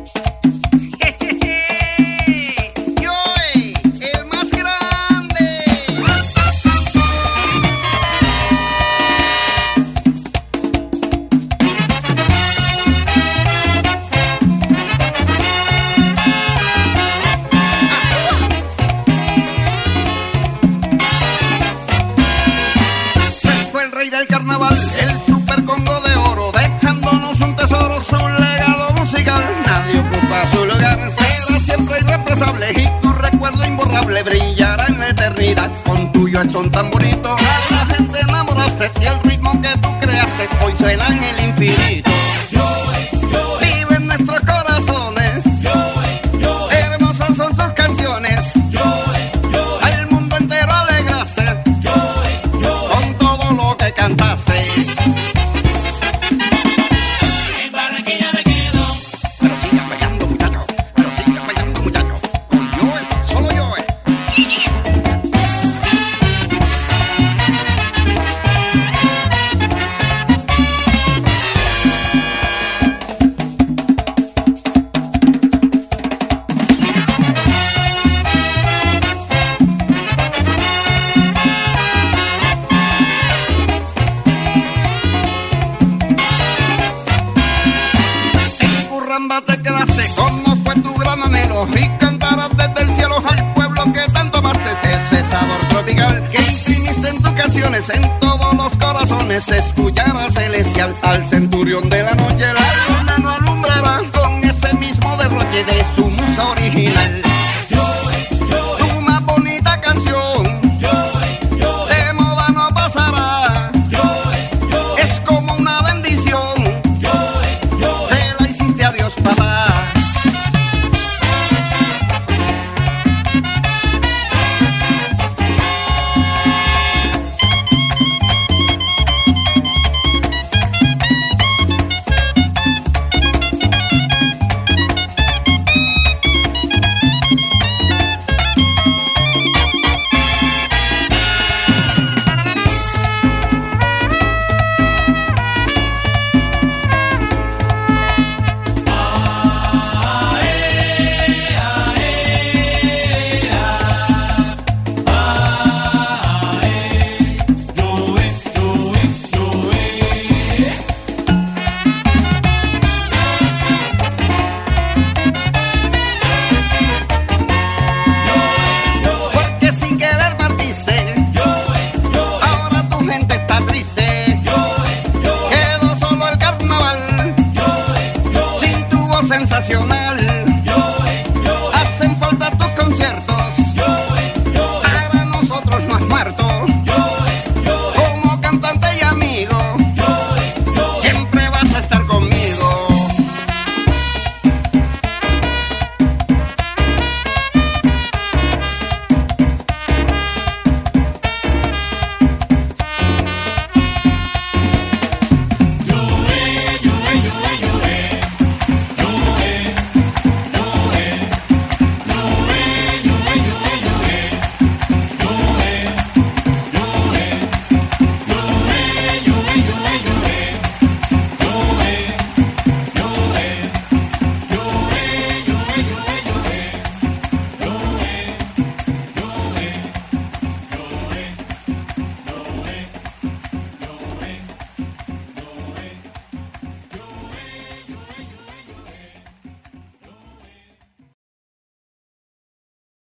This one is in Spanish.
Del carnaval, el super Congo de oro, dejándonos un tesoro, su legado musical. Nadie ocupa su lugar, será siempre irreemplazable y tu recuerdo imborrable brillará en la eternidad. Con tuyo el son tan bonito, a la gente enamoraste y el ritmo que tú creaste hoy suena en el infinito. Vive en nuestros corazones, hermosas son sus canciones. Al mundo entero alegraste con todo lo que cantaste. En Barranquilla me quedo. Pero sigan bailando, muchachos, pero sigan bailando, muchachos. Con Joe, solo Joe. Te quedaste, como fue tu gran anhelo, y cantarás desde el cielo al pueblo que tanto amaste. Ese sabor tropical que imprimiste en tus canciones, en todos los corazones escuchará celestial. Al centurión de la noche la luna no alumbrará con ese mismo derroche de su musa original. Tu más bonita canción de moda no pasará. Es como una bendición, se la hiciste a Dios, papá. Sensacional.